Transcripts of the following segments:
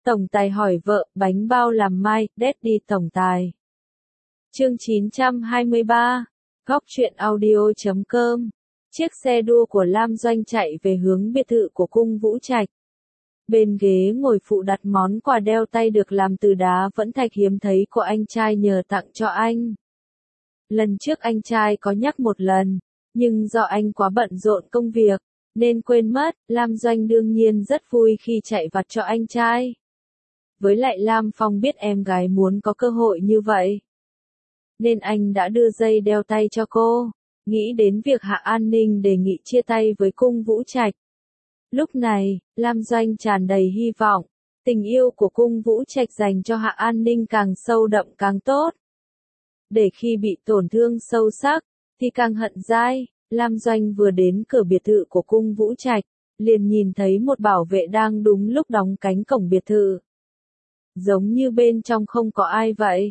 Tổng tài hỏi vợ, bánh bao làm mai, Daddy tổng tài. Chương 923, Góc truyện audio.com. Chiếc xe đua của Lam Doanh chạy về hướng biệt thự của cung Vũ Trạch. Bên ghế ngồi phụ đặt món quà đeo tay được làm từ đá vẫn thạch hiếm thấy của anh trai nhờ tặng cho anh. Lần trước anh trai có nhắc một lần, nhưng do anh quá bận rộn công việc, nên quên mất. Lam Doanh đương nhiên rất vui khi chạy vặt cho anh trai. Với lại Lam Phong biết em gái muốn có cơ hội như vậy, nên anh đã đưa dây đeo tay cho cô. Nghĩ đến việc Hạ An Ninh đề nghị chia tay với cung Vũ Trạch. Lúc này, Lam Doanh tràn đầy hy vọng, tình yêu của cung Vũ Trạch dành cho Hạ An Ninh càng sâu đậm càng tốt. Để khi bị tổn thương sâu sắc, thì càng hận dai. Lam Doanh vừa đến cửa biệt thự của cung Vũ Trạch, liền nhìn thấy một bảo vệ đang đúng lúc đóng cánh cổng biệt thự. Giống như bên trong không có ai vậy.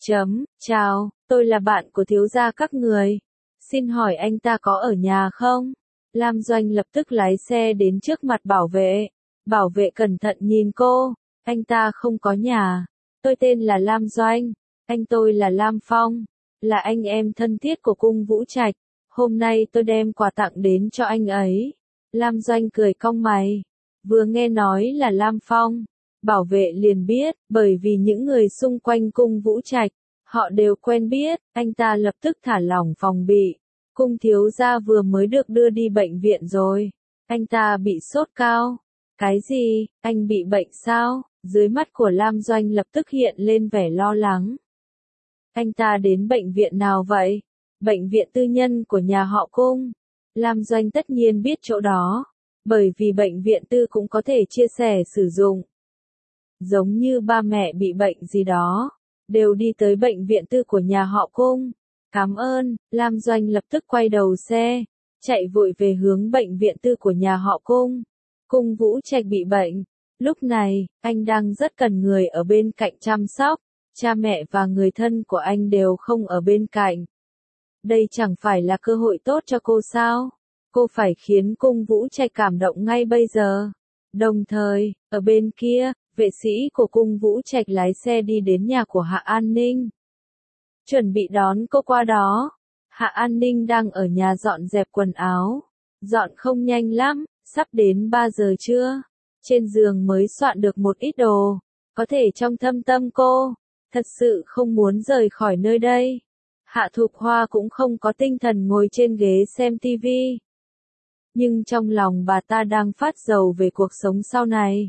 Chào, tôi là bạn của thiếu gia các người. Xin hỏi anh ta có ở nhà không? Lam Doanh lập tức lái xe đến trước mặt bảo vệ. Bảo vệ cẩn thận nhìn cô. Anh ta không có nhà. Tôi tên là Lam Doanh. Anh tôi là Lam Phong. Là anh em thân thiết của cung Vũ Trạch. Hôm nay tôi đem quà tặng đến cho anh ấy. Lam Doanh cười cong mày. Vừa nghe nói là Lam Phong, bảo vệ liền biết, bởi vì những người xung quanh cung Vũ Trạch, họ đều quen biết. Anh ta lập tức thả lỏng phòng bị. Cung thiếu gia vừa mới được đưa đi bệnh viện rồi. Anh ta bị sốt cao. Cái gì, anh bị bệnh sao? Dưới mắt của Lam Doanh lập tức hiện lên vẻ lo lắng. Anh ta đến bệnh viện nào vậy? Bệnh viện tư nhân của nhà họ cung. Lam Doanh tất nhiên biết chỗ đó, bởi vì bệnh viện tư cũng có thể chia sẻ sử dụng. Giống như ba mẹ bị bệnh gì đó, đều đi tới bệnh viện tư của nhà họ cung. Cảm ơn. Lam Doanh lập tức quay đầu xe, chạy vội về hướng bệnh viện tư của nhà họ cung. Cung Vũ Trạch bị bệnh. Lúc này, anh đang rất cần người ở bên cạnh chăm sóc. Cha mẹ và người thân của anh đều không ở bên cạnh. Đây chẳng phải là cơ hội tốt cho cô sao? Cô phải khiến cung Vũ Trạch cảm động ngay bây giờ. Đồng thời, ở bên kia, vệ sĩ của cung Vũ Trạch lái xe đi đến nhà của Hạ An Ninh, chuẩn bị đón cô qua đó. Hạ An Ninh đang ở nhà dọn dẹp quần áo. Dọn không nhanh lắm, sắp đến 3 giờ trưa. Trên giường mới soạn được một ít đồ. Có thể trong thâm tâm cô, thật sự không muốn rời khỏi nơi đây. Hạ Thục Hoa cũng không có tinh thần ngồi trên ghế xem tivi. Nhưng trong lòng bà ta đang phát rầu về cuộc sống sau này.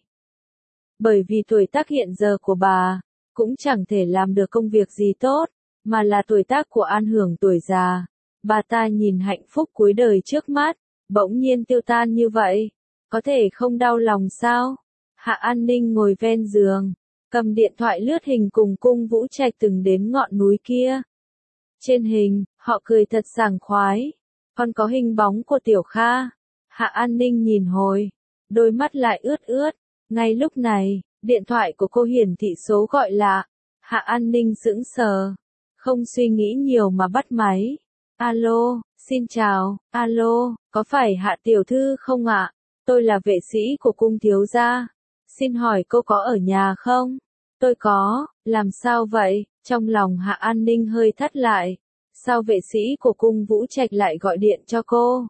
Bởi vì tuổi tác hiện giờ của bà, cũng chẳng thể làm được công việc gì tốt, mà là tuổi tác của an hưởng tuổi già. Bà ta nhìn hạnh phúc cuối đời trước mắt, bỗng nhiên tiêu tan như vậy. Có thể không đau lòng sao? Hạ An Ninh ngồi ven giường, cầm điện thoại lướt hình cùng cung Vũ Trạch từng đến ngọn núi kia. Trên hình, họ cười thật sảng khoái. Còn có hình bóng của Tiểu Kha. Hạ An Ninh nhìn hồi, đôi mắt lại ướt ướt. Ngay lúc này, điện thoại của cô hiển thị số gọi lạ. Hạ An Ninh sững sờ, không suy nghĩ nhiều mà bắt máy. Alo, xin chào. Alo, có phải Hạ tiểu thư không ạ? Tôi là vệ sĩ của cung thiếu gia. Xin hỏi cô có ở nhà không? Tôi có. Làm sao vậy? Trong lòng Hạ An Ninh hơi thắt lại. Sao vệ sĩ của cung Vũ Trạch lại gọi điện cho cô?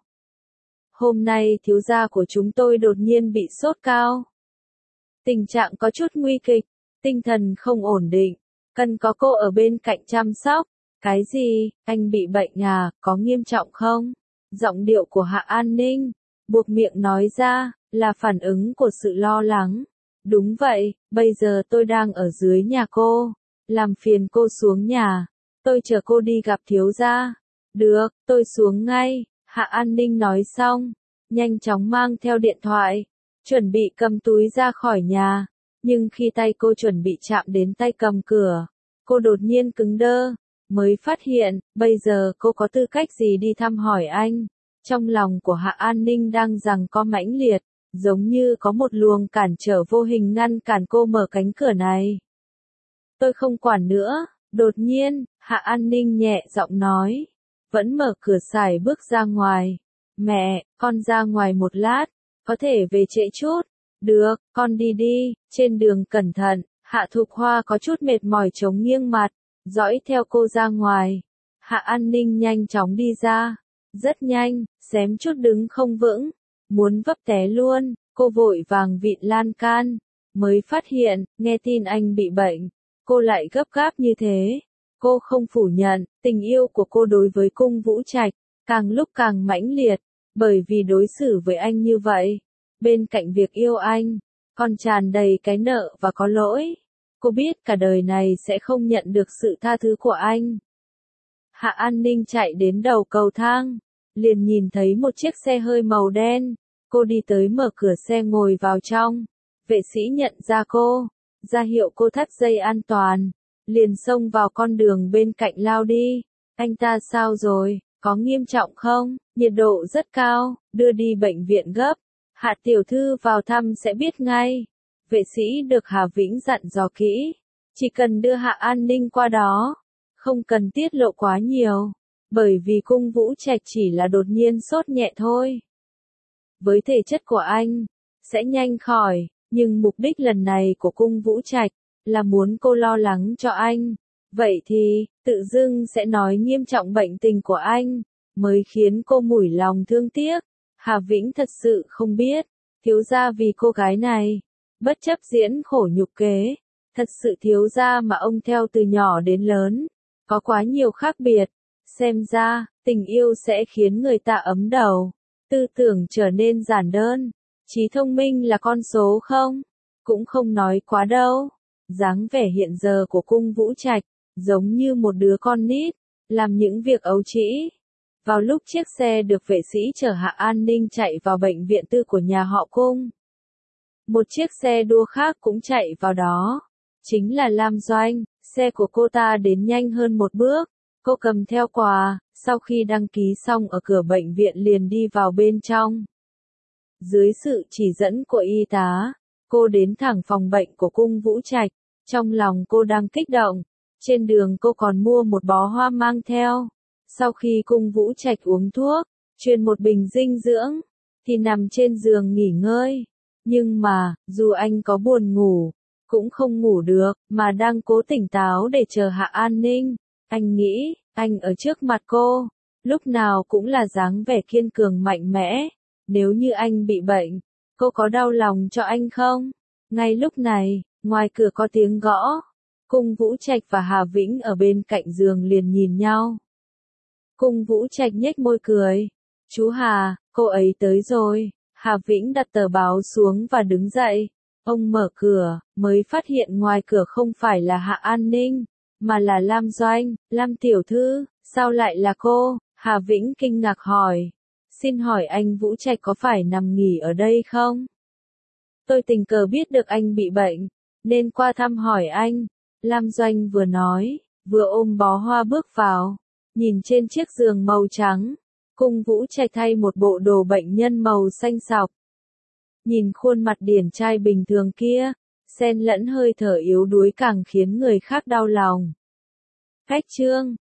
Hôm nay thiếu gia của chúng tôi đột nhiên bị sốt cao. Tình trạng có chút nguy kịch, tinh thần không ổn định, cần có cô ở bên cạnh chăm sóc. Cái gì, anh bị bệnh à, có nghiêm trọng không? Giọng điệu của Hạ An Ninh, buộc miệng nói ra, là phản ứng của sự lo lắng. Đúng vậy, bây giờ tôi đang ở dưới nhà cô, làm phiền cô xuống nhà, tôi chờ cô đi gặp thiếu gia. Được, tôi xuống ngay. Hạ An Ninh nói xong, nhanh chóng mang theo điện thoại, chuẩn bị cầm túi ra khỏi nhà. Nhưng khi tay cô chuẩn bị chạm đến tay cầm cửa, cô đột nhiên cứng đơ, mới phát hiện, bây giờ cô có tư cách gì đi thăm hỏi anh. Trong lòng của Hạ An Ninh đang giằng co mãnh liệt, giống như có một luồng cản trở vô hình ngăn cản cô mở cánh cửa này. Tôi không quản nữa. Đột nhiên, Hạ An Ninh nhẹ giọng nói, vẫn mở cửa sải bước ra ngoài. Mẹ, con ra ngoài một lát, có thể về trễ chút. Được, con đi đi, trên đường cẩn thận. Hạ Thục Hoa có chút mệt mỏi chống nghiêng mặt, dõi theo cô ra ngoài. Hạ An Ninh nhanh chóng đi ra, rất nhanh, xém chút đứng không vững, muốn vấp té luôn, cô vội vàng vịn lan can, mới phát hiện, nghe tin anh bị bệnh, cô lại gấp gáp như thế. Cô không phủ nhận, tình yêu của cô đối với Cung Vũ Trạch, càng lúc càng mãnh liệt, bởi vì đối xử với anh như vậy. Bên cạnh việc yêu anh, còn tràn đầy cái nợ và có lỗi. Cô biết cả đời này sẽ không nhận được sự tha thứ của anh. Hạ An Ninh chạy đến đầu cầu thang, liền nhìn thấy một chiếc xe hơi màu đen. Cô đi tới mở cửa xe ngồi vào trong. Vệ sĩ nhận ra cô, ra hiệu cô thắt dây an toàn, liền xông vào con đường bên cạnh lao đi. Anh ta sao rồi, có nghiêm trọng không? Nhiệt độ rất cao, đưa đi bệnh viện gấp. Hạ tiểu thư vào thăm sẽ biết ngay. Vệ sĩ được Hà Vĩnh dặn dò kỹ, chỉ cần đưa Hạ An Ninh qua đó, không cần tiết lộ quá nhiều, bởi vì Cung Vũ Trạch chỉ là đột nhiên sốt nhẹ thôi. Với thể chất của anh, sẽ nhanh khỏi, nhưng mục đích lần này của Cung Vũ Trạch là muốn cô lo lắng cho anh. Vậy thì, tự dưng sẽ nói nghiêm trọng bệnh tình của anh, mới khiến cô mủi lòng thương tiếc. Hà Vĩnh thật sự không biết, thiếu gia vì cô gái này, bất chấp diễn khổ nhục kế, thật sự thiếu gia mà ông theo từ nhỏ đến lớn, có quá nhiều khác biệt. Xem ra, tình yêu sẽ khiến người ta ấm đầu, tư tưởng trở nên giản đơn, trí thông minh là con số không? Cũng không nói quá đâu. Dáng vẻ hiện giờ của Cung Vũ Trạch, giống như một đứa con nít, làm những việc ấu trĩ. Vào lúc chiếc xe được vệ sĩ chở Hạ An Ninh chạy vào bệnh viện tư của nhà họ Cung, một chiếc xe đua khác cũng chạy vào đó. Chính là Lam Doanh, xe của cô ta đến nhanh hơn một bước. Cô cầm theo quà, sau khi đăng ký xong ở cửa bệnh viện liền đi vào bên trong. Dưới sự chỉ dẫn của y tá, cô đến thẳng phòng bệnh của Cung Vũ Trạch. Trong lòng cô đang kích động. Trên đường cô còn mua một bó hoa mang theo. Sau khi Cung Vũ Trạch uống thuốc, truyền một bình dinh dưỡng, thì nằm trên giường nghỉ ngơi. Nhưng mà, dù anh có buồn ngủ, cũng không ngủ được, mà đang cố tỉnh táo để chờ Hạ An Ninh. Anh nghĩ, anh ở trước mặt cô, lúc nào cũng là dáng vẻ kiên cường mạnh mẽ. Nếu như anh bị bệnh, cô có đau lòng cho anh không? Ngay lúc này, ngoài cửa có tiếng gõ. Cung Vũ Trạch và Hà Vĩnh ở bên cạnh giường liền nhìn nhau. Cung Vũ Trạch nhếch môi cười. Chú Hà, cô ấy tới rồi. Hà Vĩnh đặt tờ báo xuống và đứng dậy. Ông mở cửa, mới phát hiện ngoài cửa không phải là Hạ An Ninh, mà là Lam Doanh. Lam tiểu thư, sao lại là cô? Hà Vĩnh kinh ngạc hỏi. Xin hỏi anh Vũ Trạch có phải nằm nghỉ ở đây không? Tôi tình cờ biết được anh bị bệnh, nên qua thăm hỏi anh. Lam Doanh vừa nói, vừa ôm bó hoa bước vào. Nhìn trên chiếc giường màu trắng, Cung Vũ Trạch thay một bộ đồ bệnh nhân màu xanh sọc. Nhìn khuôn mặt điển trai bình thường kia, xen lẫn hơi thở yếu đuối càng khiến người khác đau lòng. Cách chương